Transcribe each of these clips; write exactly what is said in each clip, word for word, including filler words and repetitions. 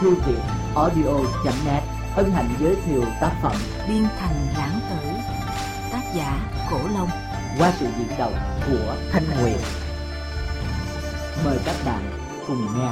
thư viện audio chấm net hân hạnh giới thiệu tác phẩm Biên Thành Lãng Tử, tác giả Cổ Long, qua sự diễn đọc của Thanh Huyền. Mời các bạn cùng nghe.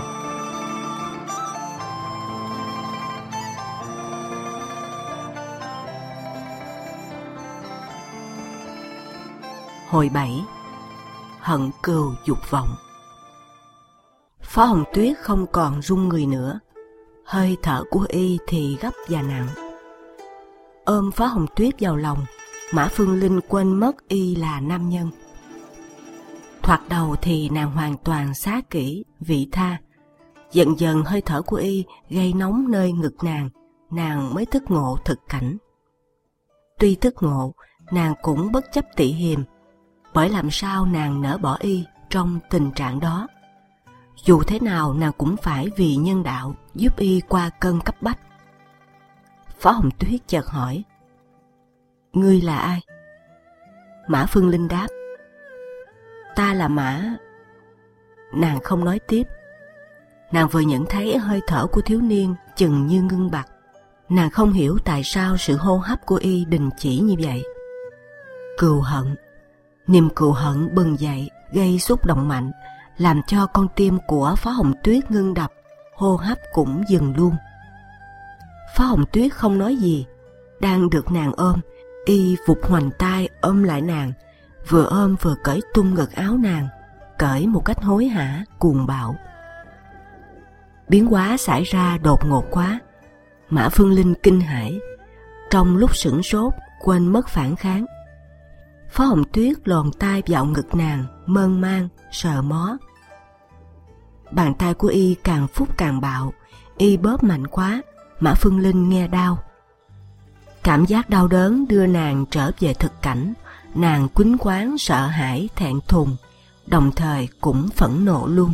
Hồi bảy. Hận cừu dục vọng. Phó Hồng Tuyết không còn run người nữa, hơi thở của y thì gấp và nặng. Ôm Phó Hồng Tuyết vào lòng, Mã Phương Linh quên mất y là nam nhân. Thoạt đầu thì nàng hoàn toàn xá kỹ, vị tha. Dần dần hơi thở của y gây nóng nơi ngực nàng, nàng mới thức ngộ thực cảnh. Tuy thức ngộ, nàng cũng bất chấp tị hiềm, bởi làm sao nàng nỡ bỏ y trong tình trạng đó. Dù thế nào nàng cũng phải vì nhân đạo giúp y qua cơn cấp bách. Phó Hồng Tuyết chợt hỏi: "Ngươi là ai?" Mã Phương Linh đáp: "Ta là Mã." Nàng không nói tiếp. Nàng vừa nhận thấy hơi thở của thiếu niên chừng như ngưng bặt. Nàng không hiểu tại sao sự hô hấp của y đình chỉ như vậy. Cừu hận, niềm cừu hận bừng dậy, gây xúc động mạnh, làm cho con tim của Phó Hồng Tuyết ngưng đập, hô hấp cũng dừng luôn. Phó Hồng Tuyết không nói gì, đang được nàng ôm, y vụt hoành tay ôm lại nàng, vừa ôm vừa cởi tung ngực áo nàng, cởi một cách hối hả, cuồng bạo. Biến hóa xảy ra đột ngột quá, Mã Phương Linh kinh hãi, trong lúc sửng sốt quên mất phản kháng. Phó Hồng Tuyết lòn tay vào ngực nàng, mơn man, sờ mó. Bàn tay của y càng phút càng bạo, y bóp mạnh quá, Mã Phương Linh nghe đau. Cảm giác đau đớn đưa nàng trở về thực cảnh, nàng quýnh quáng sợ hãi thẹn thùng, đồng thời cũng phẫn nộ luôn.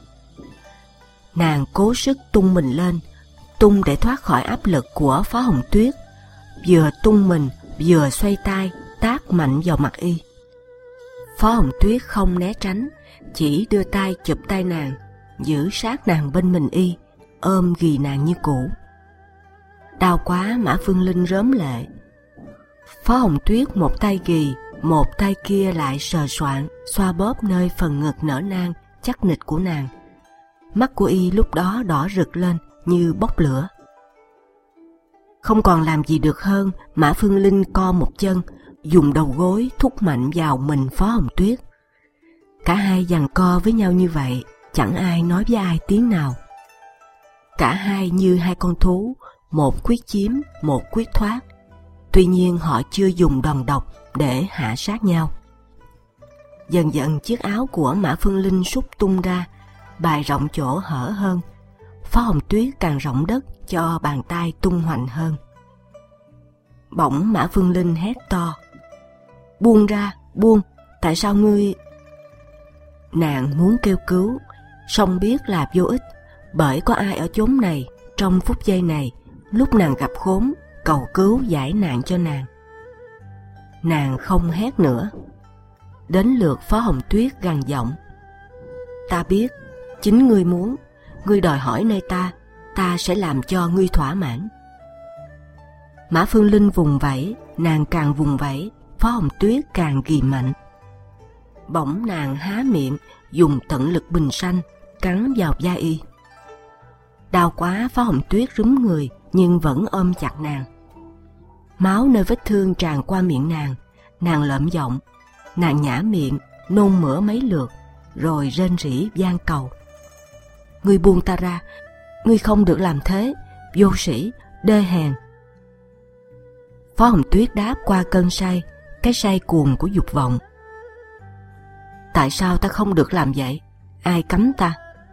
Nàng cố sức tung mình lên, tung để thoát khỏi áp lực của Phó Hồng Tuyết, vừa tung mình vừa xoay tay tát mạnh vào mặt y. Phó Hồng Tuyết không né tránh, chỉ đưa tay chụp tay nàng, giữ sát nàng bên mình y, ôm ghì nàng như cũ. Đau quá, Mã Phương Linh rớm lệ. Phó Hồng Tuyết một tay ghì, một tay kia lại sờ soạng, xoa bóp nơi phần ngực nở nang chắc nịch của nàng. Mắt của y lúc đó đỏ rực lên như bốc lửa. Không còn làm gì được hơn, Mã Phương Linh co một chân, dùng đầu gối thúc mạnh vào mình Phó Hồng Tuyết. Cả hai giằng co với nhau như vậy, chẳng ai nói với ai tiếng nào. Cả hai như hai con thú, một quyết chiếm, một quyết thoát. Tuy nhiên họ chưa dùng đòn độc để hạ sát nhau. Dần dần chiếc áo của Mã Phương Linh xúc tung ra, bày rộng chỗ hở hơn. Phó Hồng Tuyết càng rộng đất cho bàn tay tung hoành hơn. Bỗng Mã Phương Linh hét to: "Buông ra, buông, tại sao ngươi..." Nàng muốn kêu cứu, song biết là vô ích, bởi có ai ở chốn này, trong phút giây này, lúc nàng gặp khốn, cầu cứu giải nạn cho nàng. Nàng không hét nữa. Đến lượt Phó Hồng Tuyết gằn giọng: "Ta biết, chính ngươi muốn, ngươi đòi hỏi nơi ta, ta sẽ làm cho ngươi thỏa mãn." Mã Phương Linh vùng vẫy, nàng càng vùng vẫy, Phó Hồng Tuyết càng ghì mạnh. Bỗng nàng há miệng, dùng tận lực bình sanh, cắn vào vai y. Đau quá, Phó Hồng Tuyết rúm người, nhưng vẫn ôm chặt nàng. Máu nơi vết thương tràn qua miệng nàng, nàng lợm giọng, nàng nhả miệng, nôn mửa mấy lượt, rồi rên rỉ van cầu: "Ngươi buông ta ra, ngươi không được làm thế, vô sĩ, đê hèn." Phó Hồng Tuyết đáp qua cơn say, cái say cuồng của dục vọng: "Tại sao ta không được làm vậy? Ai cấm ta?"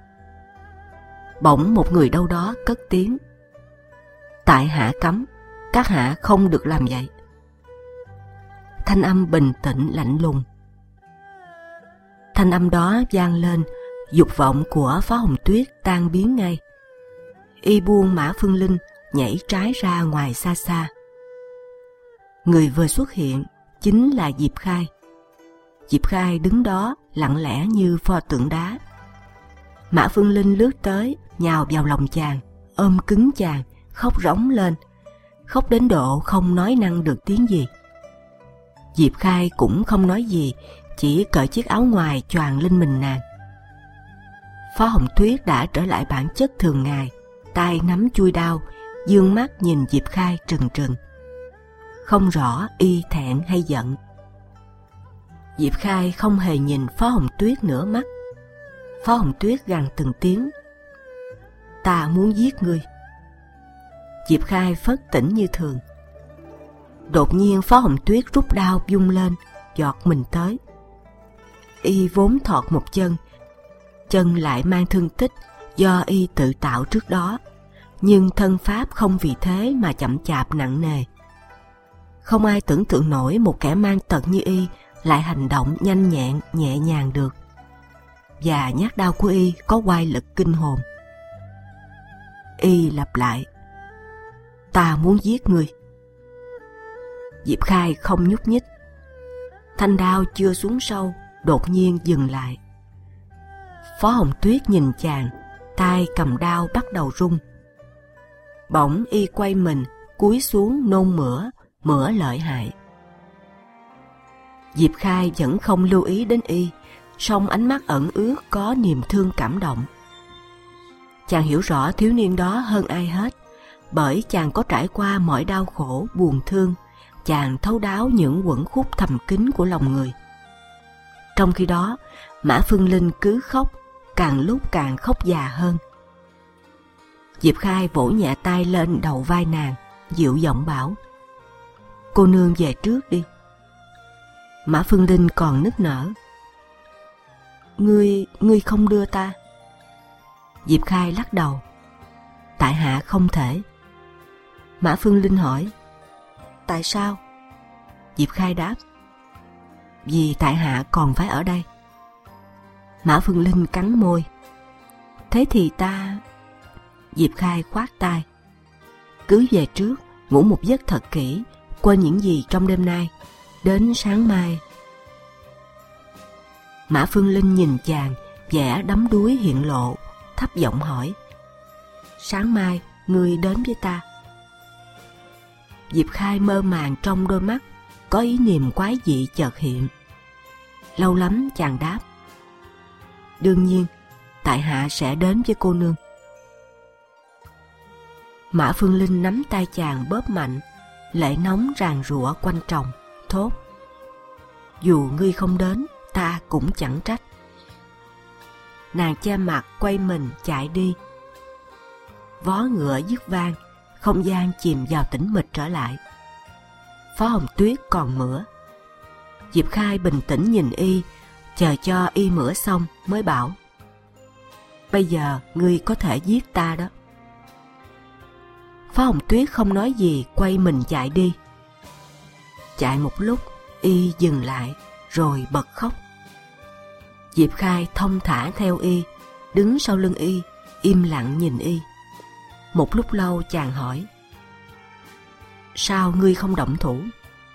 Bỗng một người đâu đó cất tiếng: "Tại hạ cấm, các hạ không được làm vậy." Thanh âm bình tĩnh lạnh lùng. Thanh âm đó vang lên, dục vọng của Phó Hồng Tuyết tan biến ngay. Y buông Mã Phương Linh, nhảy trái ra ngoài xa xa. Người vừa xuất hiện chính là Diệp Khai. Diệp Khai đứng đó lặng lẽ như pho tượng đá. Mã Phương Linh lướt tới, nhào vào lòng chàng, ôm cứng chàng, khóc rống lên, khóc đến độ không nói năng được tiếng gì. Diệp Khai cũng không nói gì, chỉ cởi chiếc áo ngoài choàng lên mình nàng. Phó Hồng Tuyết đã trở lại bản chất thường ngày, tay nắm chuôi đao, dương mắt nhìn Diệp Khai trừng trừng. Không rõ y thẹn hay giận. Diệp Khai không hề nhìn Phó Hồng Tuyết nửa mắt. Phó Hồng Tuyết gằn từng tiếng: "Ta muốn giết ngươi." Diệp Khai phất tỉnh như thường. Đột nhiên Phó Hồng Tuyết rút đao vung lên, giọt mình tới. Y vốn thọt một chân, chân lại mang thương tích do y tự tạo trước đó, nhưng thân pháp không vì thế mà chậm chạp nặng nề. Không ai tưởng tượng nổi một kẻ mang tật như y lại hành động nhanh nhẹn, nhẹ nhàng được. Và nhát đao của y có oai lực kinh hồn. Y lặp lại: "Ta muốn giết ngươi." Diệp Khai không nhúc nhích. Thanh đao chưa xuống sâu, đột nhiên dừng lại. Phó Hồng Tuyết nhìn chàng, tay cầm đao bắt đầu run. Bỗng y quay mình, cúi xuống nôn mửa, mửa lợi hại. Diệp Khai vẫn không lưu ý đến y, song ánh mắt ẩn ước có niềm thương cảm động. Chàng hiểu rõ thiếu niên đó hơn ai hết, bởi chàng có trải qua mọi đau khổ, buồn thương, chàng thấu đáo những uẩn khúc thầm kín của lòng người. Trong khi đó, Mã Phương Linh cứ khóc, càng lúc càng khóc già hơn. Diệp Khai vỗ nhẹ tay lên đầu vai nàng, dịu giọng bảo: "Cô nương về trước đi." Mã Phương Linh còn nức nở: Ngươi, ngươi không đưa ta?" Diệp Khai lắc đầu: "Tại hạ không thể." Mã Phương Linh hỏi: "Tại sao?" Diệp Khai đáp: "Vì tại hạ còn phải ở đây." Mã Phương Linh cắn môi: "Thế thì ta..." Diệp Khai khoát tay: "Cứ về trước, ngủ một giấc thật kỹ, quên những gì trong đêm nay, đến sáng mai." Mã Phương Linh nhìn chàng, vẻ đắm đuối hiện lộ, thấp giọng hỏi: "Sáng mai ngươi đến với ta?" Diệp Khai mơ màng trong đôi mắt, có ý niệm quái dị chợt hiện. Lâu lắm chàng đáp: "Đương nhiên, tại hạ sẽ đến với cô nương." Mã Phương Linh nắm tay chàng bóp mạnh, lệ nóng ràn rụa quanh tròng, thốt: "Dù ngươi không đến, ta cũng chẳng trách." Nàng che mặt quay mình chạy đi. Vó ngựa dứt vang, không gian chìm vào tĩnh mịch trở lại. Phó Hồng Tuyết còn mửa. Diệp Khai bình tĩnh nhìn y, chờ cho y mửa xong mới bảo: "Bây giờ ngươi có thể giết ta đó." Phó Hồng Tuyết không nói gì, quay mình chạy đi. Chạy một lúc, y dừng lại, rồi bật khóc. Diệp Khai thong thả theo y, đứng sau lưng y, im lặng nhìn y. Một lúc lâu chàng hỏi: "Sao ngươi không động thủ?"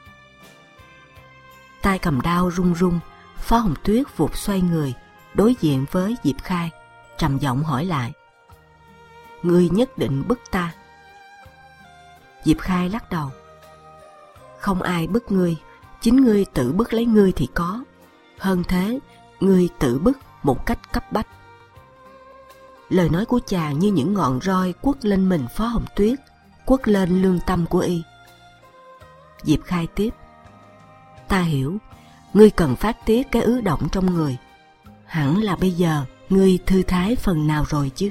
Tay cầm đao run run, Phó Hồng Tuyết vụt xoay người, đối diện với Diệp Khai, trầm giọng hỏi lại: "Ngươi nhất định bức ta?" Diệp Khai lắc đầu: "Không ai bức ngươi, chính ngươi tự bức lấy ngươi thì có. Hơn thế, ngươi tự bức một cách cấp bách." Lời nói của chàng như những ngọn roi quất lên mình Phó Hồng Tuyết, quất lên lương tâm của y. Diệp Khai tiếp: "Ta hiểu, ngươi cần phát tiết cái ứ động trong người. Hẳn là bây giờ ngươi thư thái phần nào rồi chứ?"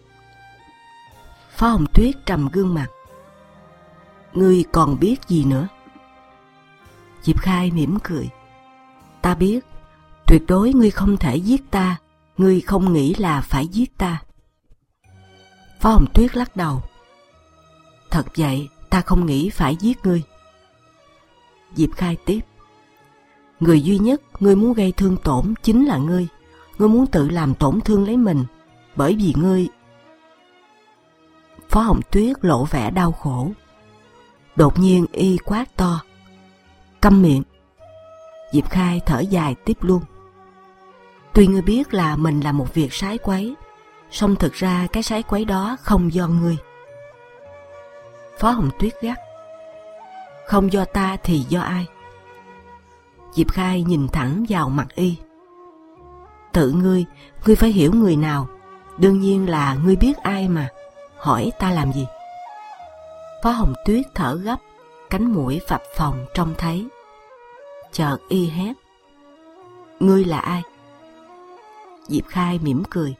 Phó Hồng Tuyết trầm gương mặt: "Ngươi còn biết gì nữa?" Diệp Khai mỉm cười: "Ta biết, tuyệt đối ngươi không thể giết ta, ngươi không nghĩ là phải giết ta." Phó Hồng Tuyết lắc đầu: "Thật vậy, ta không nghĩ phải giết ngươi." Diệp Khai tiếp: "Người duy nhất ngươi muốn gây thương tổn chính là ngươi. Ngươi muốn tự làm tổn thương lấy mình, bởi vì ngươi..." Phó Hồng Tuyết lộ vẻ đau khổ. Đột nhiên y quát to: "Câm miệng!" Diệp Khai thở dài tiếp luôn: "Tuy ngươi biết là mình làm một việc sái quấy, song thực ra cái sái quấy đó không do ngươi. Phó Hồng Tuyết gắt: Không do ta thì do ai? Diệp Khai nhìn thẳng vào mặt y: Tự ngươi, ngươi phải hiểu người nào. Đương nhiên là ngươi biết ai mà, hỏi ta làm gì? Phó Hồng Tuyết thở gấp, cánh mũi phập phồng trông thấy. Chợt y hét: Ngươi là ai? Diệp Khai mỉm cười: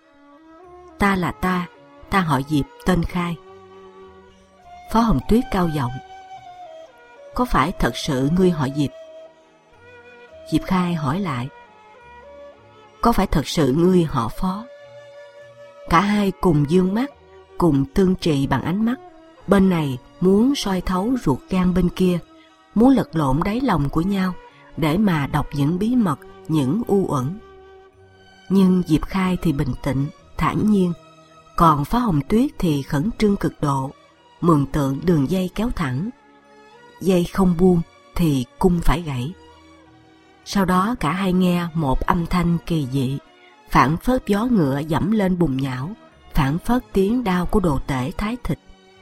Ta là ta, ta họ Diệp, tên Khai. Phó Hồng Tuyết cao giọng: Có phải thật sự ngươi họ Diệp? Diệp Khai hỏi lại: Có phải thật sự ngươi họ Phó? Cả hai cùng dương mắt, cùng tương trì bằng ánh mắt. Bên này muốn soi thấu ruột gan bên kia, muốn lật lộn đáy lòng của nhau để mà đọc những bí mật, những u uẩn. Nhưng Diệp Khai thì bình tĩnh, thản nhiên, còn Phó Hồng Tuyết thì khẩn trương cực độ, mường tượng đường dây kéo thẳng. Dây không buông thì cung phải gãy. Sau đó cả hai nghe một âm thanh kỳ dị, phảng phất gió ngựa dẫm lên bùn nhão, phảng phất tiếng đao của đồ tể thái thịt.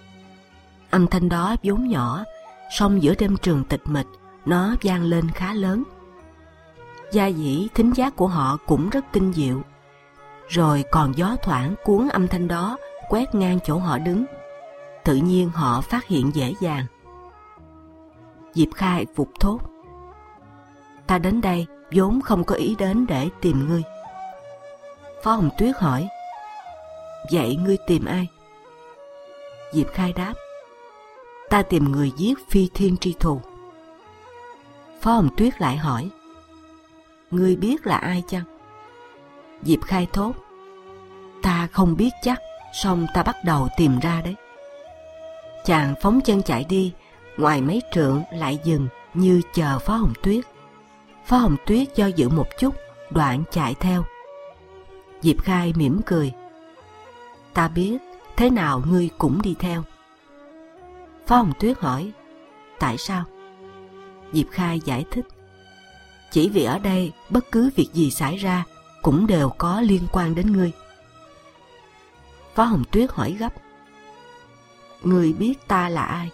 Âm thanh đó vốn nhỏ, song giữa đêm trường tịch mịch, nó vang lên khá lớn. Gia dĩ thính giác của họ cũng rất tinh diệu. Rồi còn gió thoảng cuốn âm thanh đó quét ngang chỗ họ đứng. Tự nhiên họ phát hiện dễ dàng. Diệp Khai vụt thốt: Ta đến đây vốn không có ý đến để tìm ngươi. Phó Hồng Tuyết hỏi: Vậy ngươi tìm ai? Diệp Khai đáp: Ta tìm người giết Phi Thiên tri thù. Phó Hồng Tuyết lại hỏi: Ngươi biết là ai chăng? Diệp Khai thốt: Ta không biết chắc, song ta bắt đầu tìm ra đấy. Chàng phóng chân chạy đi, ngoài mấy trượng lại dừng như chờ Phó Hồng Tuyết. Phó Hồng Tuyết do dự một chút, đoạn chạy theo. Diệp Khai mỉm cười: Ta biết, thế nào ngươi cũng đi theo. Phó Hồng Tuyết hỏi: Tại sao? Diệp Khai giải thích: Chỉ vì ở đây bất cứ việc gì xảy ra cũng đều có liên quan đến ngươi. Phó Hồng Tuyết hỏi gấp: Ngươi biết ta là ai?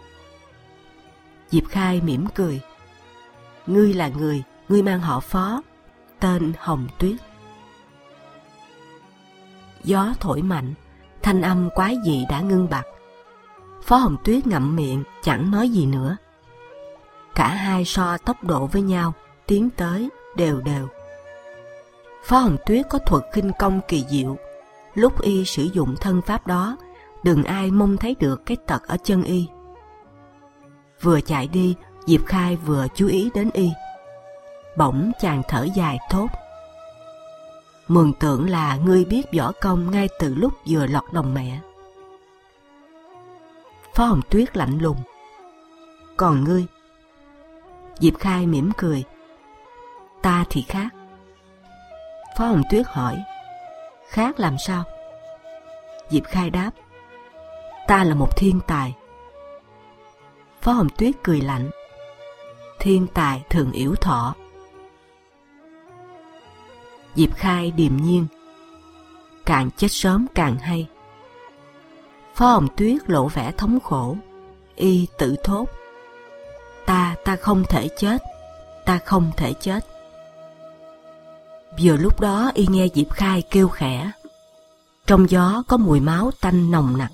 Diệp Khai mỉm cười: Ngươi là người, ngươi mang họ Phó, tên Hồng Tuyết. Gió thổi mạnh, thanh âm quái dị đã ngưng bặt. Phó Hồng Tuyết ngậm miệng, chẳng nói gì nữa. Cả hai so tốc độ với nhau, tiến tới đều đều. Phó Hồng Tuyết có thuật khinh công kỳ diệu. Lúc y sử dụng thân pháp đó, đừng ai mong thấy được cái tật ở chân y. Vừa chạy đi, Diệp Khai vừa chú ý đến y. Bỗng chàng thở dài thốt: Mường tượng là ngươi biết võ công ngay từ lúc vừa lọt lòng mẹ. Phó Hồng Tuyết lạnh lùng: Còn ngươi? Diệp Khai mỉm cười: Ta thì khác. Phó Hồng Tuyết hỏi: Khác làm sao? Diệp Khai đáp: Ta là một thiên tài. Phó Hồng Tuyết cười lạnh: Thiên tài thường yểu thọ. Diệp Khai điềm nhiên: Càng chết sớm càng hay. Phó Hồng Tuyết lộ vẻ thống khổ. Y tự thốt: Ta, ta không thể chết, ta không thể chết. Vừa lúc đó y nghe Diệp Khai kêu khẽ. Trong gió có mùi máu tanh nồng nặc.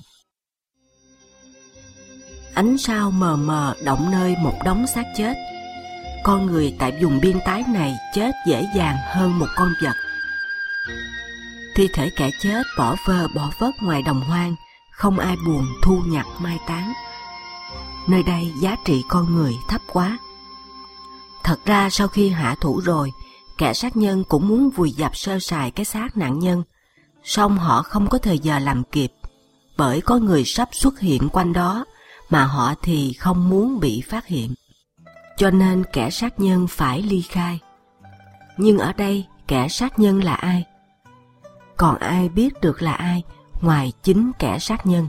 Ánh sao mờ mờ động nơi một đống xác chết. Con người tại vùng biên tái này chết dễ dàng hơn một con vật. Thi thể kẻ chết bỏ vơ bỏ vất ngoài đồng hoang, không ai buồn thu nhặt mai táng. Nơi đây giá trị con người thấp quá. Thật ra sau khi hạ thủ rồi, kẻ sát nhân cũng muốn vùi dập sơ sài cái xác nạn nhân, song họ không có thời giờ làm kịp, bởi có người sắp xuất hiện quanh đó, mà họ thì không muốn bị phát hiện. Cho nên kẻ sát nhân phải ly khai. Nhưng ở đây kẻ sát nhân là ai? Còn ai biết được là ai ngoài chính kẻ sát nhân?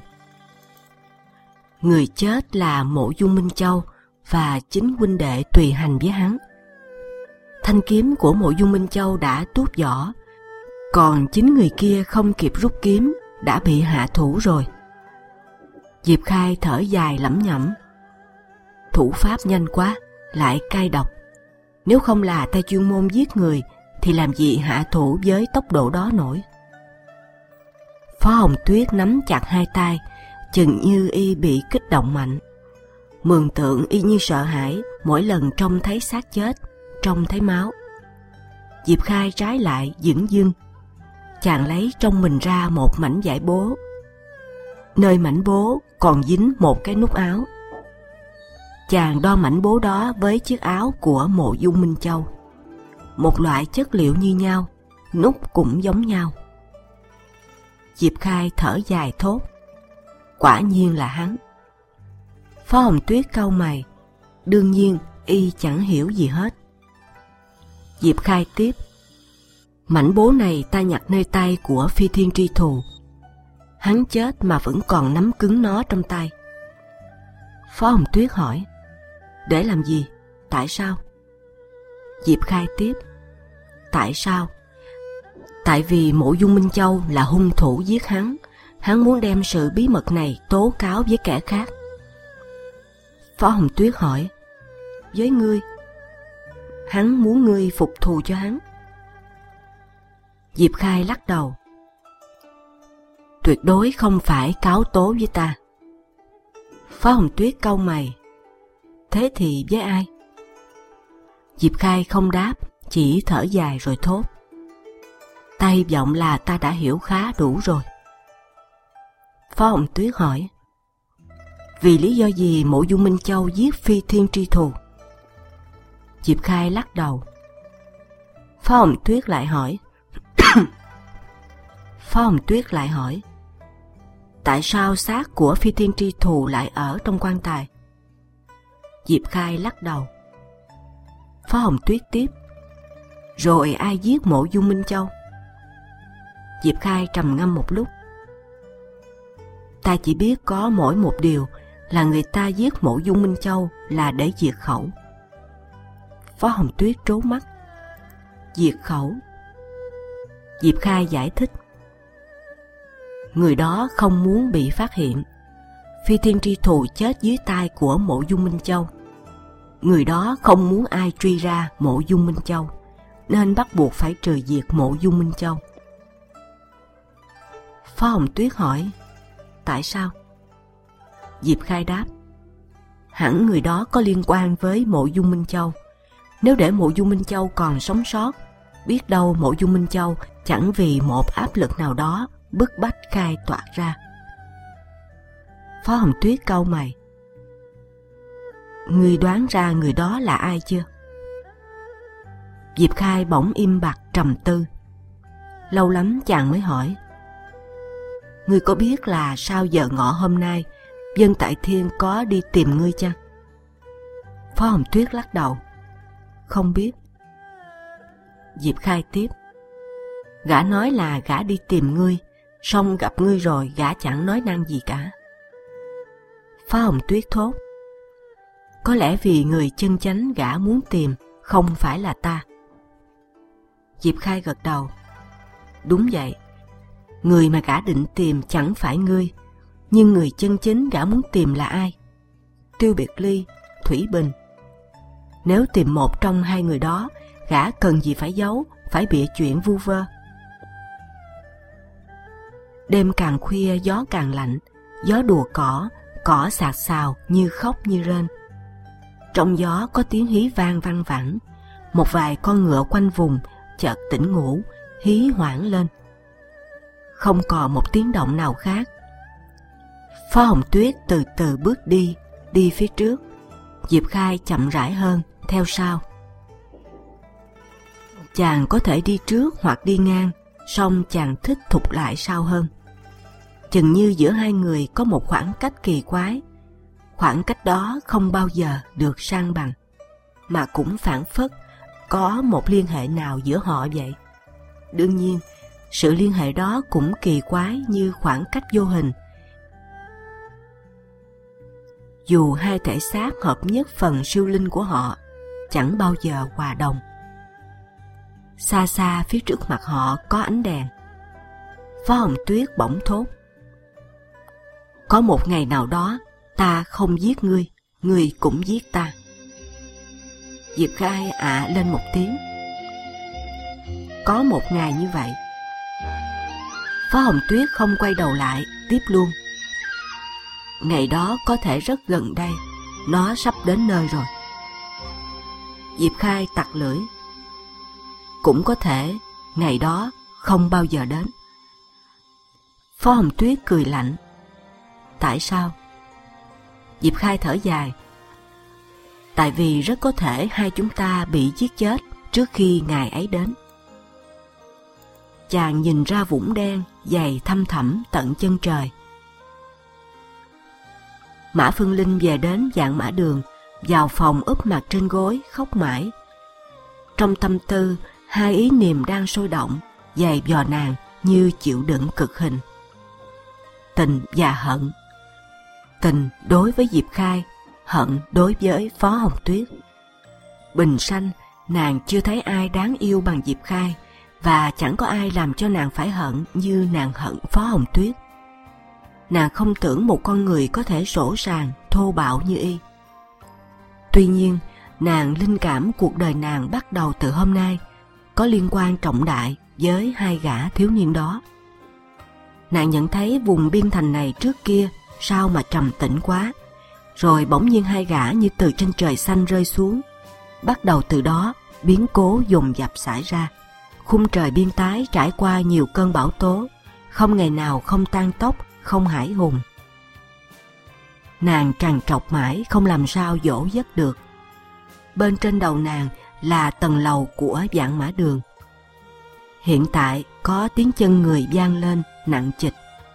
Người chết là Mộ Dung Minh Châu và chính huynh đệ tùy hành với hắn. Thanh kiếm của Mộ Dung Minh Châu đã tuốt vỏ, Còn chính người kia không kịp rút kiếm đã bị hạ thủ rồi. Diệp Khai thở dài lẩm nhẩm. Thủ pháp nhanh quá, lại cay độc. Nếu không là tay chuyên môn giết người thì làm gì hạ thủ với tốc độ đó nổi. Phó Hồng Tuyết nắm chặt hai tay, chừng như y bị kích động mạnh. Mường tượng y như sợ hãi mỗi lần trông thấy xác chết, trông thấy máu. Diệp Khai trái lại dửng dưng. Chàng lấy trong mình ra một mảnh vải bố. Nơi mảnh bố còn dính một cái nút áo. Chàng đo mảnh bố đó với chiếc áo của Mộ Dung Minh Châu. Một loại chất liệu như nhau, nút cũng giống nhau. Diệp Khai thở dài thốt. Quả nhiên là hắn. Phó Hồng Tuyết cau mày. Đương nhiên y chẳng hiểu gì hết. Diệp Khai tiếp. Mảnh bố này ta nhặt nơi tay của Phi Thiên Tri Thù. Hắn chết mà vẫn còn nắm cứng nó trong tay. Phó Hồng Tuyết hỏi. Để làm gì? Tại sao? Diệp Khai tiếp. Tại sao? Tại vì Mộ Dung Minh Châu là hung thủ giết hắn. Hắn muốn đem sự bí mật này tố cáo với kẻ khác. Phó Hồng Tuyết hỏi. Với ngươi? Hắn muốn ngươi phục thù cho hắn. Diệp Khai lắc đầu. Tuyệt đối không phải cáo tố với ta. Phó Hồng Tuyết cau mày. Thế thì với ai? Diệp Khai không đáp, chỉ thở dài rồi thốt. Ta hy vọng là ta đã hiểu khá đủ rồi. Phó Hồng Tuyết hỏi. Vì lý do gì Mộ Dung Minh Châu giết Phi Thiên Tri Thù? Diệp Khai lắc đầu. Phó Hồng Tuyết lại hỏi. Phó Hồng Tuyết lại hỏi. Tại sao xác của Phi Thiên Tri Thù lại ở trong quan tài? Diệp Khai lắc đầu. Phó Hồng Tuyết tiếp. Rồi ai giết Mộ Dung Minh Châu? Diệp Khai trầm ngâm một lúc. Ta chỉ biết có mỗi một điều là người ta giết Mộ Dung Minh Châu là để diệt khẩu. Phó Hồng Tuyết trố mắt. Diệt khẩu? Diệp Khai giải thích. Người đó không muốn bị phát hiện. Phi Thiên Tri Thù chết dưới tay của Mộ Dung Minh Châu. Người đó không muốn ai truy ra Mộ Dung Minh Châu, nên bắt buộc phải trừ diệt Mộ Dung Minh Châu. Phó Hồng Tuyết hỏi. Tại sao? Diệp Khai đáp. Hẳn người đó có liên quan với Mộ Dung Minh Châu. Nếu để Mộ Dung Minh Châu còn sống sót, biết đâu Mộ Dung Minh Châu chẳng vì một áp lực nào đó bức bách khai toạc ra. Phó Hồng Tuyết cau mày. Ngươi đoán ra người đó là ai chưa? Diệp Khai bỗng im bặt trầm tư. Lâu lắm chàng mới hỏi. Ngươi có biết là sau giờ ngọ hôm nay Dân Tại Thiên có đi tìm ngươi chăng? Phó Hồng Tuyết lắc đầu. Không biết. Diệp Khai tiếp. Gã nói là gã đi tìm ngươi, xong gặp ngươi rồi gã chẳng nói năng gì cả. Phó Hồng Tuyết thốt. Có lẽ vì người chân chánh gã muốn tìm không phải là ta. Diệp Khai gật đầu. Đúng vậy. Người mà gã định tìm chẳng phải ngươi, nhưng người chân chính gã muốn tìm là ai? Tiêu Biệt Ly, Thủy Bình. Nếu tìm một trong hai người đó, gã cần gì phải giấu, phải bịa chuyện vu vơ. Đêm càng khuya gió càng lạnh, gió đùa cỏ, cỏ sạc sào như khóc như rên. Trong gió có tiếng hí vang văng vẳng, một vài con ngựa quanh vùng chợt tỉnh ngủ, hí hoảng lên. Không còn một tiếng động nào khác. Phó Hồng Tuyết từ từ bước đi, đi phía trước. Diệp Khai chậm rãi hơn, theo sau. Chàng có thể đi trước hoặc đi ngang, song chàng thích thụt lại sau hơn. Chừng như giữa hai người có một khoảng cách kỳ quái. Khoảng cách đó không bao giờ được san bằng, mà cũng phảng phất có một liên hệ nào giữa họ vậy. Đương nhiên, sự liên hệ đó cũng kỳ quái như khoảng cách vô hình. Dù hai thể xác hợp nhất phần siêu linh của họ, chẳng bao giờ hòa đồng. xa xa phía trước mặt họ có ánh đèn. Phó Hồng Tuyết bỗng thốt: có một ngày nào đó ta không giết ngươi, ngươi cũng giết ta. Diệp Khai ạ à lên một tiếng. Có một ngày như vậy. Phó Hồng Tuyết không quay đầu lại, tiếp luôn: ngày đó có thể rất gần đây, nó sắp đến nơi rồi. Diệp Khai tặc lưỡi: cũng có thể ngày đó không bao giờ đến. Phó Hồng Tuyết cười lạnh: tại sao? Diệp Khai thở dài: tại vì rất có thể hai chúng ta bị giết chết trước khi ngày ấy đến. Chàng nhìn ra vũng đen dày thăm thẳm tận chân trời. Mã Phương Linh về đến Vạn Mã Đường, vào phòng úp mặt trên gối khóc mãi. Trong tâm tư, hai ý niệm đang sôi động, dày vò nàng như chịu đựng cực hình. Tình và hận. Tình đối với Diệp Khai, hận đối với Phó Hồng Tuyết. Bình sanh, nàng chưa thấy ai đáng yêu bằng Diệp Khai, và chẳng có ai làm cho nàng phải hận như nàng hận Phó Hồng Tuyết. Nàng không tưởng một con người có thể sỗ sàng, thô bạo như y. Tuy nhiên, nàng linh cảm cuộc đời nàng bắt đầu từ hôm nay, có liên quan trọng đại với hai gã thiếu niên đó. Nàng nhận thấy vùng biên thành này trước kia sao mà trầm tĩnh quá, rồi bỗng nhiên hai gã như từ trên trời xanh rơi xuống. Bắt đầu từ đó, biến cố dồn dập xảy ra. Khung trời biên tái trải qua nhiều cơn bão tố, không ngày nào không tan tóc, không hãi hùng. Nàng trằn trọc mãi không làm sao dỗ giấc được. Bên trên đầu nàng là tầng lầu của Vạn Mã Đường. Hiện tại có tiếng chân người vang lên nặng trịch.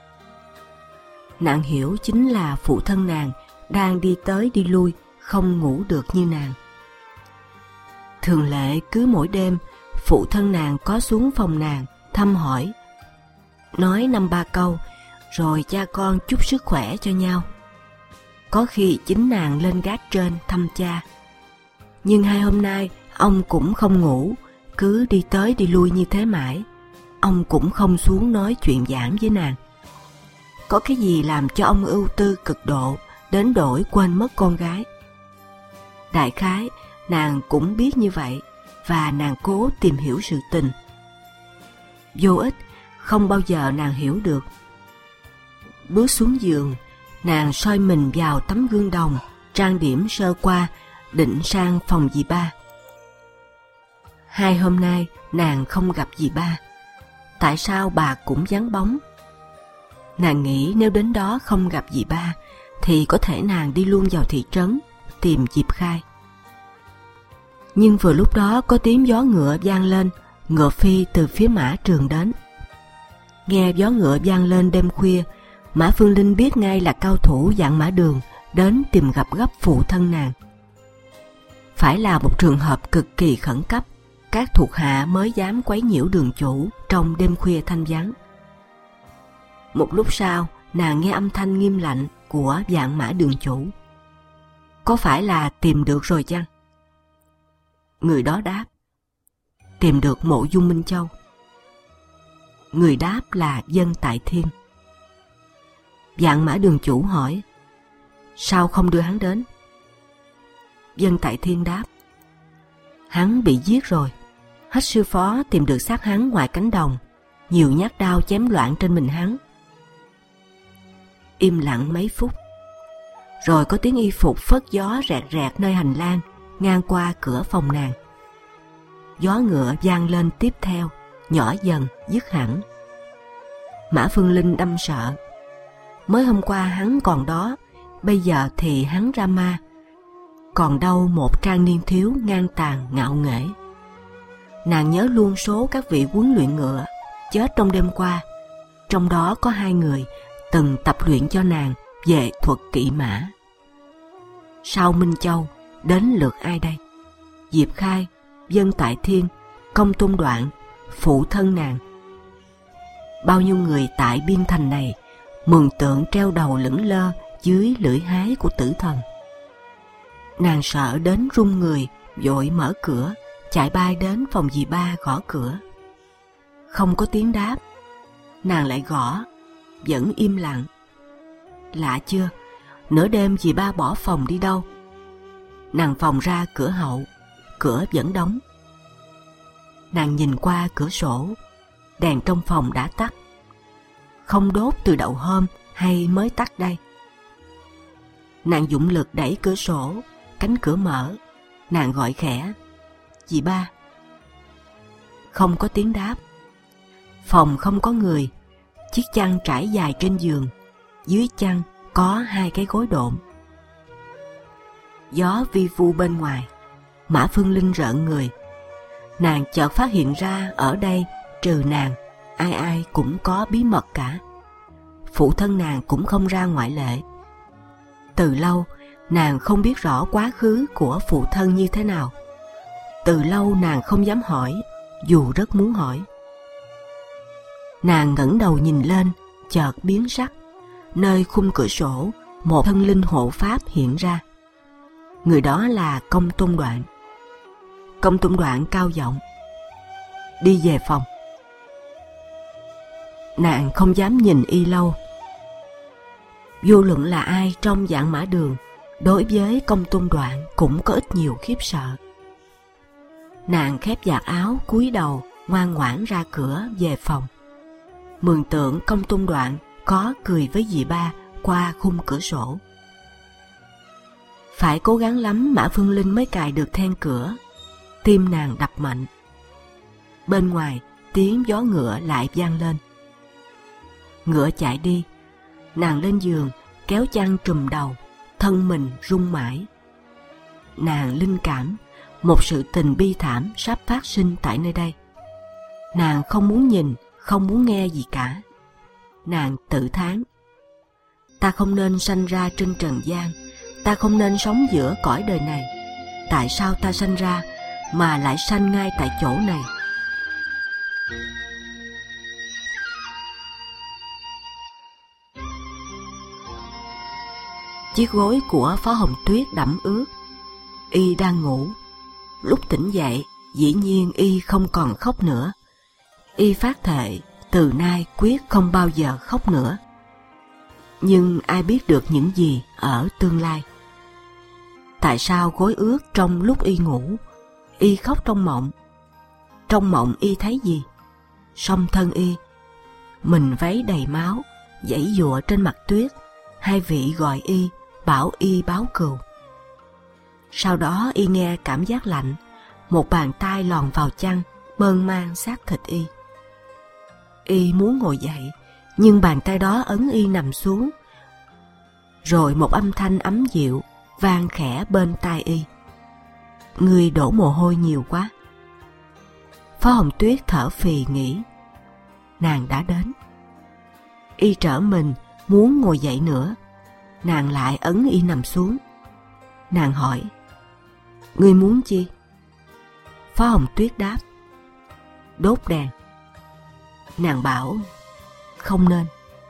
Nàng hiểu chính là phụ thân nàng đang đi tới đi lui, không ngủ được như nàng. Thường lệ cứ mỗi đêm, phụ thân nàng có xuống phòng nàng thăm hỏi, nói năm ba câu, rồi cha con chúc sức khỏe cho nhau. Có khi chính nàng lên gác trên thăm cha. Nhưng hai hôm nay ông cũng không ngủ, cứ đi tới đi lui như thế mãi. Ông cũng không xuống nói chuyện giảng với nàng. Có cái gì làm cho ông ưu tư cực độ đến đổi quên mất con gái? Đại khái nàng cũng biết như vậy, và nàng cố tìm hiểu sự tình. Vô ích, không bao giờ nàng hiểu được. Bước xuống giường, nàng soi mình vào tấm gương đồng, trang điểm sơ qua, định sang phòng dì ba. Hai hôm nay nàng không gặp dì ba. Tại sao bà cũng vắng bóng? Nàng nghĩ nếu đến đó không gặp dì ba, thì có thể nàng đi luôn vào thị trấn tìm Diệp Khai. Nhưng vừa lúc đó có tiếng gió ngựa vang lên, ngựa phi từ phía mã trường đến. Nghe gió ngựa vang lên đêm khuya, Mã Phương Linh biết ngay là cao thủ Vạn Mã Đường đến tìm gặp gấp phụ thân nàng. Phải là một trường hợp cực kỳ khẩn cấp, các thuộc hạ mới dám quấy nhiễu đường chủ trong đêm khuya thanh vắng. Một lúc sau, nàng nghe âm thanh nghiêm lạnh của Vạn Mã Đường chủ. Có phải là tìm được rồi chăng? Người đó đáp: tìm được mộ dung Minh Châu. Người đáp là Vân Tại Thiên. Vạn Mã Đường chủ hỏi: sao không đưa hắn đến? Vân Tại Thiên đáp: hắn bị giết rồi. Hách sư phó tìm được xác hắn ngoài cánh đồng, nhiều nhát đao chém loạn trên mình hắn. Im lặng mấy phút, rồi có tiếng y phục phất gió rẹt rẹt nơi hành lang ngang qua cửa phòng nàng. Gió ngựa vang lên tiếp theo, nhỏ dần dứt hẳn. Mã Phương Linh đâm sợ. Mới hôm qua hắn còn đó, bây giờ thì hắn ra ma. Còn đâu một trang niên thiếu ngang tàn ngạo nghễ. Nàng nhớ luôn số các vị huấn luyện ngựa chết trong đêm qua. Trong đó có hai người từng tập luyện cho nàng về thuật kỵ mã. Sau Minh Châu, đến lượt ai đây? Diệp Khai, Vân Tại Thiên, Công Tôn Đoạn, phụ thân nàng. Bao nhiêu người tại biên thành này mường tượng treo đầu lững lơ dưới lưỡi hái của tử thần. Nàng sợ đến run người, vội mở cửa, chạy bay đến phòng dì ba gõ cửa. Không có tiếng đáp. Nàng lại gõ, vẫn im lặng. Lạ chưa, nửa đêm dì ba bỏ phòng đi đâu? Nàng phòng ra cửa hậu, cửa vẫn đóng. Nàng nhìn qua cửa sổ, đèn trong phòng đã tắt. Không đốt từ đầu hôm hay mới tắt đây? Nàng dụng lực đẩy cửa sổ, cánh cửa mở. Nàng gọi khẽ, dì ba. Không có tiếng đáp. Phòng không có người. Chiếc chăn trải dài trên giường. Dưới chăn có hai cái gối đệm. Gió vi vu bên ngoài. Mã Phương Linh rợn người. Nàng chợt phát hiện ra ở đây trừ nàng, ai ai cũng có bí mật cả. Phụ thân nàng cũng không ra ngoại lệ. Từ lâu nàng không biết rõ quá khứ của phụ thân như thế nào. Từ lâu nàng không dám hỏi, dù rất muốn hỏi. Nàng ngẩng đầu nhìn lên, chợt biến sắc. Nơi khung cửa sổ, một thân linh hộ pháp hiện ra. Người đó là Công Tôn Đoạn. Công Tôn Đoạn cao giọng, đi về phòng. Nàng không dám nhìn y lâu. Vô luận là ai trong Vạn Mã Đường, đối với Công Tôn Đoạn cũng có ít nhiều khiếp sợ. Nàng khép vạt áo, cúi đầu, ngoan ngoãn ra cửa về phòng. Mường tượng Công Tôn Đoạn có cười với dì ba qua khung cửa sổ. Phải cố gắng lắm Mã Phương Linh mới cài được then cửa. Tim nàng đập mạnh. Bên ngoài tiếng gió ngựa lại vang lên. Ngựa chạy đi. Nàng lên giường, kéo chăn trùm đầu, thân mình run mãi. Nàng linh cảm một sự tình bi thảm sắp phát sinh tại nơi đây. Nàng không muốn nhìn, không muốn nghe gì cả. Nàng tự thán, ta không nên sanh ra trên trần gian, ta không nên sống giữa cõi đời này. Tại sao ta sanh ra mà lại sanh ngay tại chỗ này? Chiếc gối của Phó Hồng Tuyết đẫm ướt. Y đang ngủ. Lúc tỉnh dậy, dĩ nhiên y không còn khóc nữa. Y phát thệ từ nay quyết không bao giờ khóc nữa. Nhưng ai biết được những gì ở tương lai? Tại sao gối ướt trong lúc y ngủ? Y khóc trong mộng. Trong mộng y thấy gì? Song thân y, mình váy đầy máu, giãy giụa trên mặt tuyết. Hai vị gọi y, bảo y báo cừu. Sau đó y nghe cảm giác lạnh, một bàn tay lòn vào chăn, mơn man xác thịt y. Y muốn ngồi dậy, nhưng bàn tay đó ấn y nằm xuống. Rồi một âm thanh ấm dịu vang khẽ bên tai y, người đổ mồ hôi nhiều quá. Phó Hồng Tuyết thở phì nghĩ, nàng đã đến. Y trở mình muốn ngồi dậy nữa, nàng lại ấn y nằm xuống. Nàng hỏi, ngươi muốn chi? Phó Hồng Tuyết đáp, đốt đèn. Nàng bảo, không nên.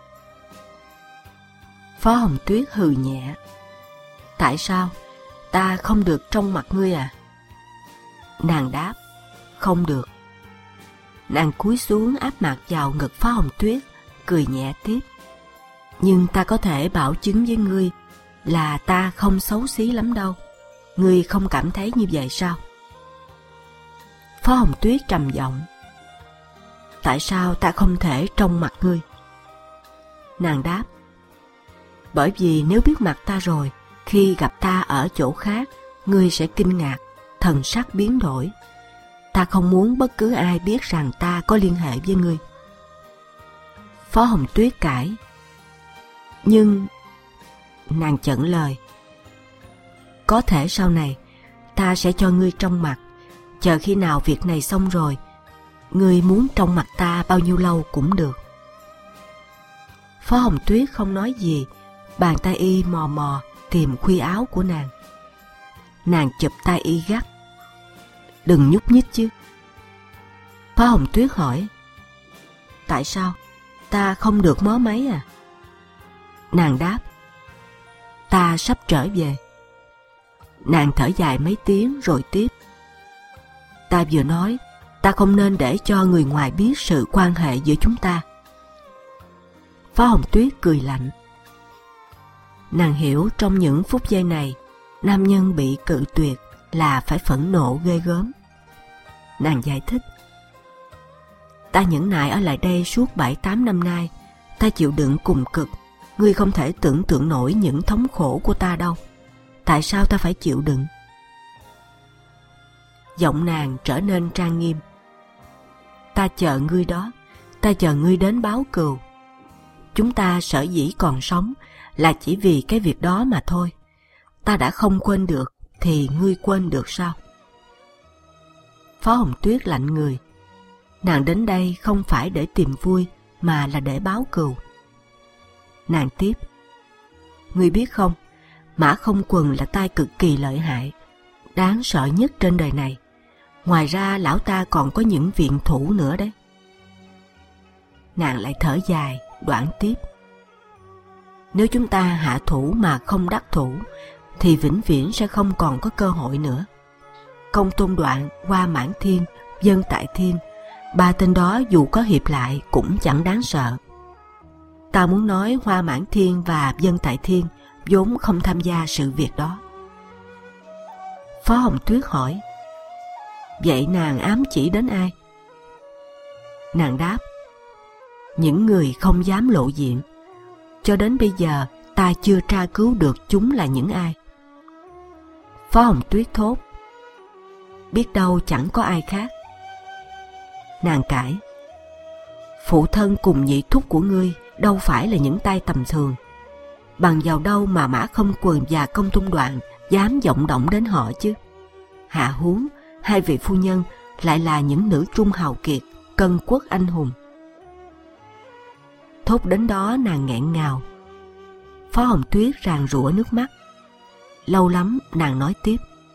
Phó Hồng Tuyết hừ nhẹ, tại sao? Ta không được trong mặt ngươi à? Nàng đáp, không được. Nàng cúi xuống áp mặt vào ngực Phó Hồng Tuyết, cười nhẹ tiếp, nhưng ta có thể bảo chứng với ngươi là ta không xấu xí lắm đâu. Ngươi không cảm thấy như vậy sao? Phó Hồng Tuyết trầm giọng, tại sao ta không thể trong mặt ngươi? Nàng đáp, bởi vì nếu biết mặt ta rồi, khi gặp ta ở chỗ khác, ngươi sẽ kinh ngạc, thần sắc biến đổi. Ta không muốn bất cứ ai biết rằng ta có liên hệ với ngươi. Phó Hồng Tuyết cãi, nhưng... Nàng chặn lời, có thể sau này ta sẽ cho ngươi trong mặt, chờ khi nào việc này xong rồi, ngươi muốn trong mặt ta bao nhiêu lâu cũng được. Phó Hồng Tuyết không nói gì, bàn tay y mò mò tìm khuy áo của nàng. Nàng chụp tay y gắt, đừng nhúc nhích chứ. Phó Hồng Tuyết hỏi, tại sao? Ta không được mó máy à? Nàng đáp, ta sắp trở về. Nàng thở dài mấy tiếng rồi tiếp, Ta vừa nói, ta không nên để cho người ngoài biết sự quan hệ giữa chúng ta. Phó Hồng Tuyết cười lạnh. Nàng hiểu trong những phút giây này, nam nhân bị cự tuyệt là phải phẫn nộ ghê gớm. Nàng giải thích. Ta nhẫn nại ở lại đây suốt bảy tám năm nay, ta chịu đựng cùng cực. Ngươi không thể tưởng tượng nổi những thống khổ của ta đâu. Tại sao ta phải chịu đựng? Giọng nàng trở nên trang nghiêm. Ta chờ ngươi đó, ta chờ ngươi đến báo cừu. Chúng ta sở dĩ còn sống là chỉ vì cái việc đó mà thôi. Ta đã không quên được, thì ngươi quên được sao? Phó Hồng Tuyết lạnh người. Nàng đến đây không phải để tìm vui, mà là để báo cừu. Nàng tiếp. Ngươi biết không, Mã Không Quần là tai cực kỳ lợi hại, đáng sợ nhất trên đời này. Ngoài ra lão ta còn có những viện thủ nữa đấy. Nàng lại thở dài, đoạn tiếp. Nếu chúng ta hạ thủ mà không đắc thủ, thì vĩnh viễn sẽ không còn có cơ hội nữa. Công Tôn Đoạn, Hoa Mãn Thiên, Vân Tại Thiên, ba tên đó dù có hiệp lại cũng chẳng đáng sợ. Ta muốn nói Hoa Mãn Thiên và Vân Tại Thiên vốn không tham gia sự việc đó. Phó Hồng Tuyết hỏi. Vậy nàng ám chỉ đến ai? Nàng đáp. Những người không dám lộ diện. Cho đến bây giờ ta chưa tra cứu được chúng là những ai. Phó Hồng Tuyết thốt. Biết đâu chẳng có ai khác. Nàng cãi. Phụ thân cùng nhị thúc của ngươi đâu phải là những tay tầm thường. Bằng vào đâu mà Mã Không Quần và Công Tôn Đoạn dám vọng động đến họ chứ? Hạ huống hai vị phu nhân lại là những nữ trung hào kiệt, cân quốc anh hùng. Thốt đến đó nàng nghẹn ngào. Phó Hồng Tuyết ràn rụa nước mắt. Lâu lắm nàng nói tiếp.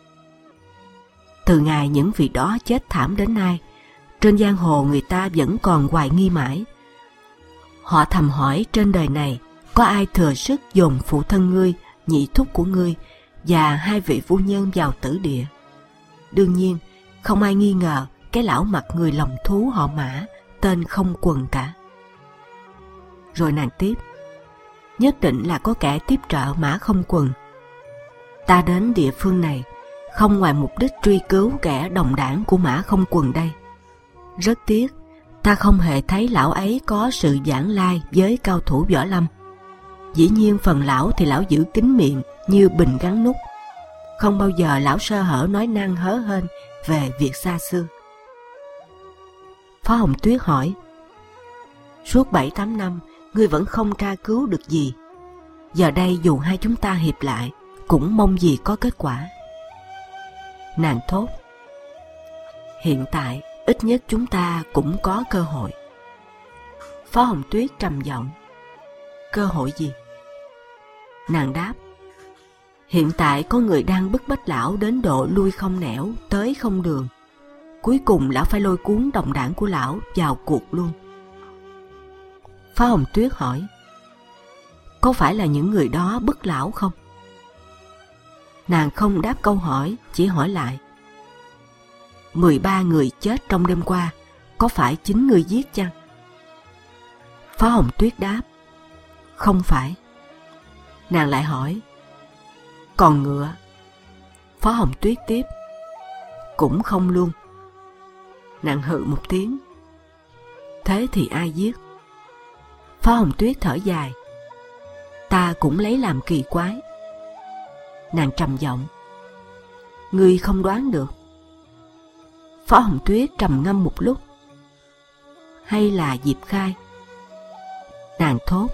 Từ ngày những vị đó chết thảm đến nay, trên giang hồ người ta vẫn còn hoài nghi mãi. Họ thầm hỏi trên đời này có ai thừa sức dồn phụ thân ngươi, nhị thúc của ngươi và hai vị phu nhân vào tử địa. Đương nhiên không ai nghi ngờ cái lão mặt người lòng thú họ Mã tên Không Quần cả. Rồi nàng tiếp. Nhất định là có kẻ tiếp trợ Mã Không Quần. Ta đến địa phương này không ngoài mục đích truy cứu kẻ đồng đảng của Mã Không Quần đây. Rất tiếc, ta không hề thấy lão ấy có sự vãng lai với cao thủ võ lâm. Dĩ nhiên phần lão thì lão giữ kín miệng như bình gắn nút. Không bao giờ lão sơ hở nói năng hớ hênh về việc xa xưa. Phó Hồng Tuyết hỏi. Suốt bảy tám năm, ngươi vẫn không tra cứu được gì. Giờ đây dù hai chúng ta hiệp lại, cũng mong gì có kết quả. Nàng thốt. Hiện tại, ít nhất chúng ta cũng có cơ hội. Phó Hồng Tuyết trầm giọng. Cơ hội gì? Nàng đáp. Hiện tại có người đang bức bách lão đến độ lui không nẻo, tới không đường. Cuối cùng lão phải lôi cuốn đồng đảng của lão vào cuộc luôn. Phó Hồng Tuyết hỏi. Có phải là những người đó bức lão không? Nàng không đáp câu hỏi, chỉ hỏi lại. mười ba người chết trong đêm qua, có phải chính người giết chăng? Phó Hồng Tuyết đáp. Không phải. Nàng lại hỏi. Còn ngựa? Phó Hồng Tuyết tiếp. Cũng không luôn. Nàng hự một tiếng. Thế thì ai giết? Phó Hồng Tuyết thở dài. Ta cũng lấy làm kỳ quái. Nàng trầm giọng. Ngươi không đoán được. Phó Hồng Tuyết trầm ngâm một lúc. Hay là Diệp Khai? Nàng thốt.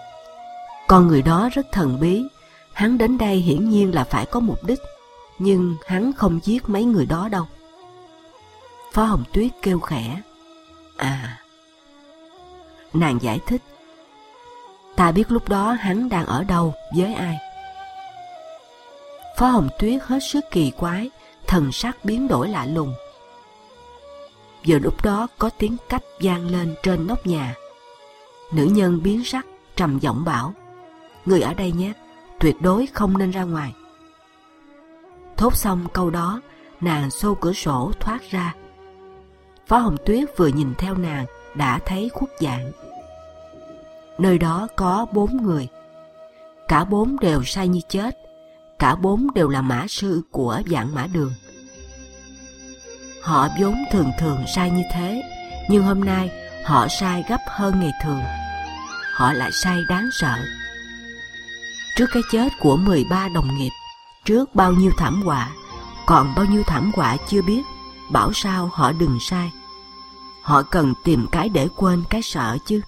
Con người đó rất thần bí. Hắn đến đây hiển nhiên là phải có mục đích, nhưng hắn không giết mấy người đó đâu. Phó Hồng Tuyết kêu khẽ. À. Nàng giải thích. Ta biết lúc đó hắn đang ở đâu, với ai. Phó Hồng Tuyết hết sức kỳ quái, thần sắc biến đổi lạ lùng. Giờ lúc đó có tiếng cách vang lên trên nóc nhà. Nữ nhân biến sắc, trầm giọng bảo. Người ở đây nhé, tuyệt đối không nên ra ngoài. Thốt xong câu đó, nàng xô cửa sổ thoát ra. Phó Hồng Tuyết vừa nhìn theo nàng đã thấy khuất dạng. Nơi đó có bốn người. Cả bốn đều say như chết. Cả bốn đều là mã sư của Vạn Mã Đường. Họ vốn thường thường sai như thế, nhưng hôm nay họ sai gấp hơn ngày thường. Họ lại sai đáng sợ. Trước cái chết của mười ba đồng nghiệp, trước bao nhiêu thảm họa, còn bao nhiêu thảm họa chưa biết, bảo sao họ đừng sai. Họ cần tìm cái để quên cái sợ chứ.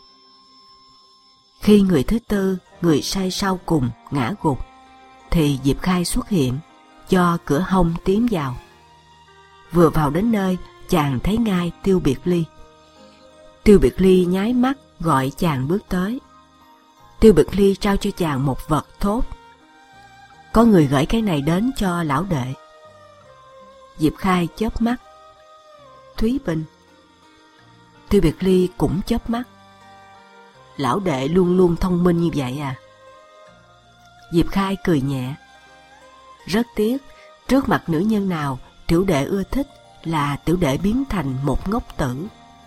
Khi người thứ tư, người say sau cùng ngã gục, thì Diệp Khai xuất hiện, do cửa hông tiến vào. Vừa vào đến nơi, chàng thấy ngay Tiêu Biệt Ly. Tiêu Biệt Ly nháy mắt gọi chàng bước tới. Tiêu Biệt Ly trao cho chàng một vật thốt: có người gửi cái này đến cho lão đệ. Diệp Khai chớp mắt. Thúy Bình. Tiêu Biệt Ly cũng chớp mắt. Lão đệ luôn luôn thông minh như vậy à? Diệp Khai cười nhẹ. Rất tiếc, trước mặt nữ nhân nào tiểu đệ ưa thích là tiểu đệ biến thành một ngốc tử.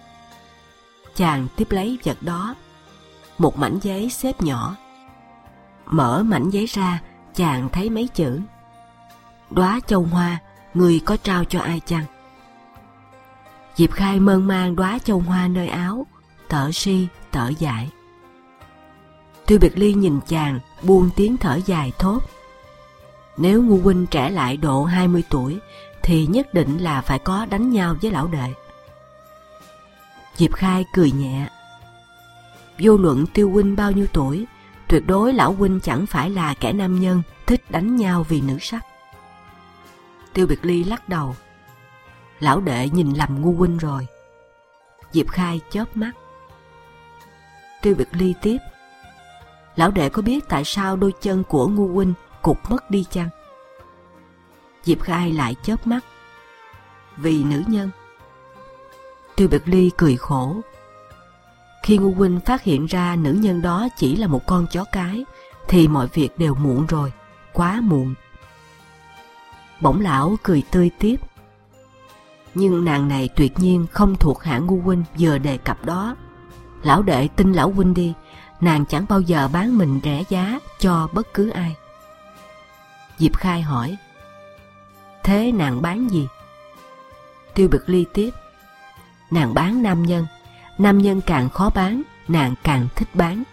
Chàng tiếp lấy vật đó, một mảnh giấy xếp nhỏ. Mở mảnh giấy ra, chàng thấy mấy chữ: đóa châu hoa, người có trao cho ai chăng? Diệp Khai mơn man đóa châu hoa nơi áo, tở si tở dại. Tiêu Biệt Ly nhìn chàng, buông tiếng thở dài thốt: nếu Ngu huynh trẻ lại độ hai mươi tuổi thì nhất định là phải có đánh nhau với lão đệ. Diệp Khai cười nhẹ. Vô luận Tiêu huynh bao nhiêu tuổi, tuyệt đối lão huynh chẳng phải là kẻ nam nhân thích đánh nhau vì nữ sắc. Tiêu Biệt Ly lắc đầu. Lão đệ nhìn lầm Ngu huynh rồi. Diệp Khai chớp mắt. Tiêu Biệt Ly tiếp: lão đệ có biết tại sao đôi chân của Ngu huynh cụt mất đi chăng? Diệp Khai lại chớp mắt. Vì nữ nhân. Tiêu Biệt Ly cười khổ. Khi Ngu huynh phát hiện ra nữ nhân đó chỉ là một con chó cái, thì mọi việc đều muộn rồi, quá muộn. Bổng lão cười tươi tiếp. Nhưng nàng này tuyệt nhiên không thuộc hạng Ngu huynh vừa đề cập đó. Lão đệ tin lão huynh đi, nàng chẳng bao giờ bán mình rẻ giá cho bất cứ ai. Diệp Khai hỏi: thế nàng bán gì? Tiêu Biệt Ly tiếp: nàng bán nam nhân. Nam nhân càng khó bán, nàng càng thích bán.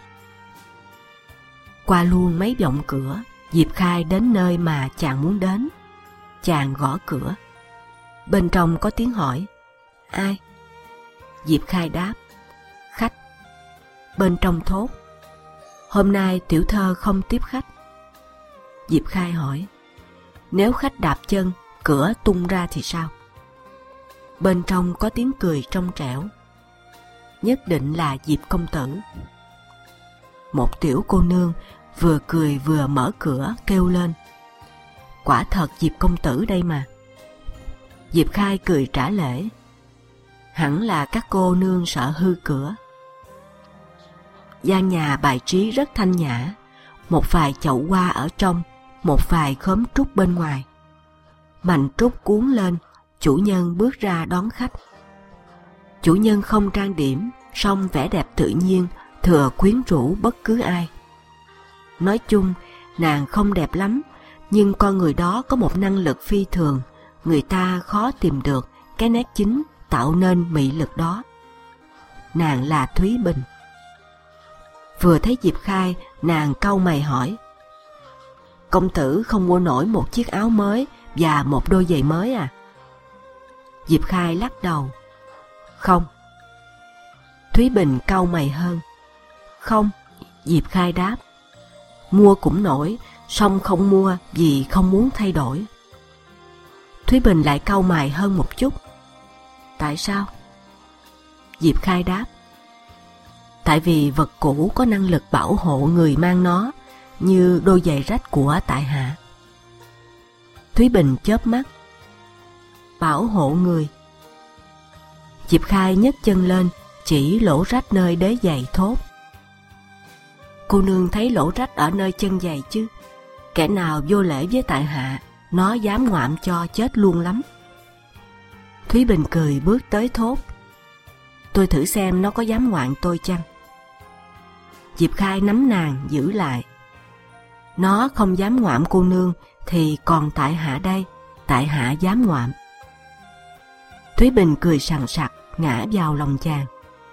Qua luôn mấy vọng cửa, Diệp Khai đến nơi mà chàng muốn đến. Chàng gõ cửa. Bên trong có tiếng hỏi: ai? Diệp Khai đáp: khách. Bên trong thốt: hôm nay tiểu thơ không tiếp khách. Diệp Khai hỏi: nếu khách đạp chân, cửa tung ra thì sao? Bên trong có tiếng cười trong trẻo: nhất định là Diệp công tử. Một tiểu cô nương vừa cười vừa mở cửa kêu lên: quả thật Diệp công tử đây mà. Diệp Khai cười trả lễ: hẳn là các cô nương sợ hư cửa. Gian nhà bài trí rất thanh nhã, một vài chậu hoa ở trong, một vài khóm trúc bên ngoài. Mành trúc cuốn lên, chủ nhân bước ra đón khách. Chủ nhân không trang điểm, song vẻ đẹp tự nhiên, thừa quyến rũ bất cứ ai. Nói chung, nàng không đẹp lắm, nhưng con người đó có một năng lực phi thường, người ta khó tìm được cái nét chính tạo nên mị lực đó. Nàng là Thúy Bình. Vừa thấy Diệp Khai, nàng cau mày hỏi: công tử không mua nổi một chiếc áo mới và một đôi giày mới à? Diệp Khai lắc đầu: không. Thúy Bình cau mày hơn. Không. Diệp Khai đáp: mua cũng nổi, song không mua vì không muốn thay đổi. Thúy Bình lại cau mày hơn một chút. Tại sao? Diệp Khai đáp: tại vì vật cũ có năng lực bảo hộ người mang nó, như đôi giày rách của tại hạ. Thúy Bình chớp mắt. Bảo hộ người? Diệp Khai nhấc chân lên, chỉ lỗ rách nơi đế giày thốt: cô nương thấy lỗ rách ở nơi chân giày chứ? Kẻ nào vô lễ với tại hạ, nó dám ngoạm cho chết luôn lắm. Thúy Bình cười bước tới thốt: tôi thử xem nó có dám ngoạn tôi chăng. Diệp Khai nắm nàng giữ lại: nó không dám ngoạm cô nương thì còn tại hạ đây, tại hạ dám ngoạm. Thúy Bình cười sằng sặc ngã vào lòng chàng.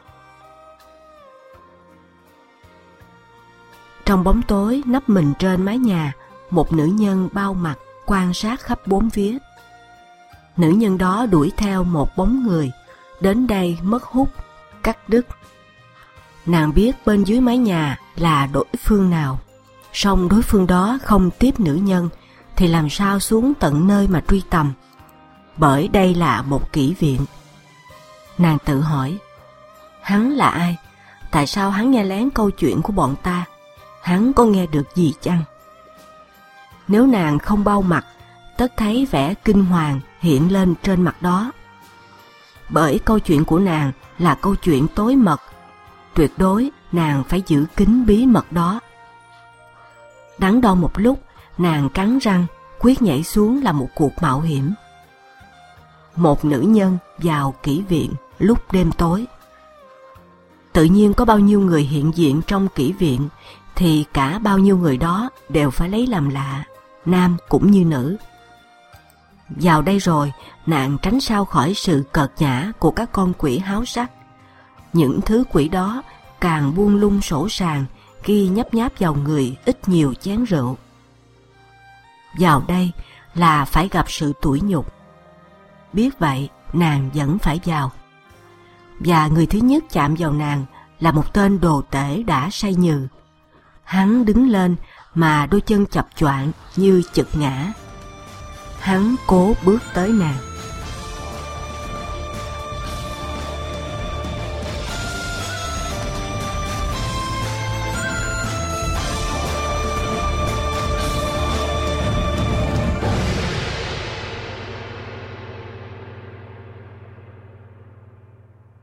Trong bóng tối nấp mình trên mái nhà, một nữ nhân bao mặt quan sát khắp bốn phía. Nữ nhân đó đuổi theo một bóng người, đến đây mất hút, cắt đứt. Nàng biết bên dưới mái nhà là đối phương nào, song đối phương đó không tiếp nữ nhân thì làm sao xuống tận nơi mà truy tầm, bởi đây là một kỹ viện. Nàng tự hỏi: hắn là ai? Tại sao hắn nghe lén câu chuyện của bọn ta? Hắn có nghe được gì chăng? Nếu nàng không bao mặt, tất thấy vẻ kinh hoàng hiện lên trên mặt đó. Bởi câu chuyện của nàng là câu chuyện tối mật, tuyệt đối nàng phải giữ kín bí mật đó. Đắn đo một lúc, nàng cắn răng quyết nhảy xuống làm một cuộc mạo hiểm. Một nữ nhân vào kỹ viện lúc đêm tối. Tự nhiên có bao nhiêu người hiện diện trong kỹ viện thì cả bao nhiêu người đó đều phải lấy làm lạ, nam cũng như nữ. Vào đây rồi, nàng tránh sao khỏi sự cợt nhã của các con quỷ háo sắc. Những thứ quỷ đó càng buông lung sổ sàng khi nhấp nháp vào người ít nhiều chén rượu. Vào đây là phải gặp sự tủi nhục. Biết vậy, nàng vẫn phải vào. Và người thứ nhất chạm vào nàng là một tên đồ tể đã say nhừ. Hắn đứng lên mà đôi chân chập choạng như chực ngã. Hắn cố bước tới nàng.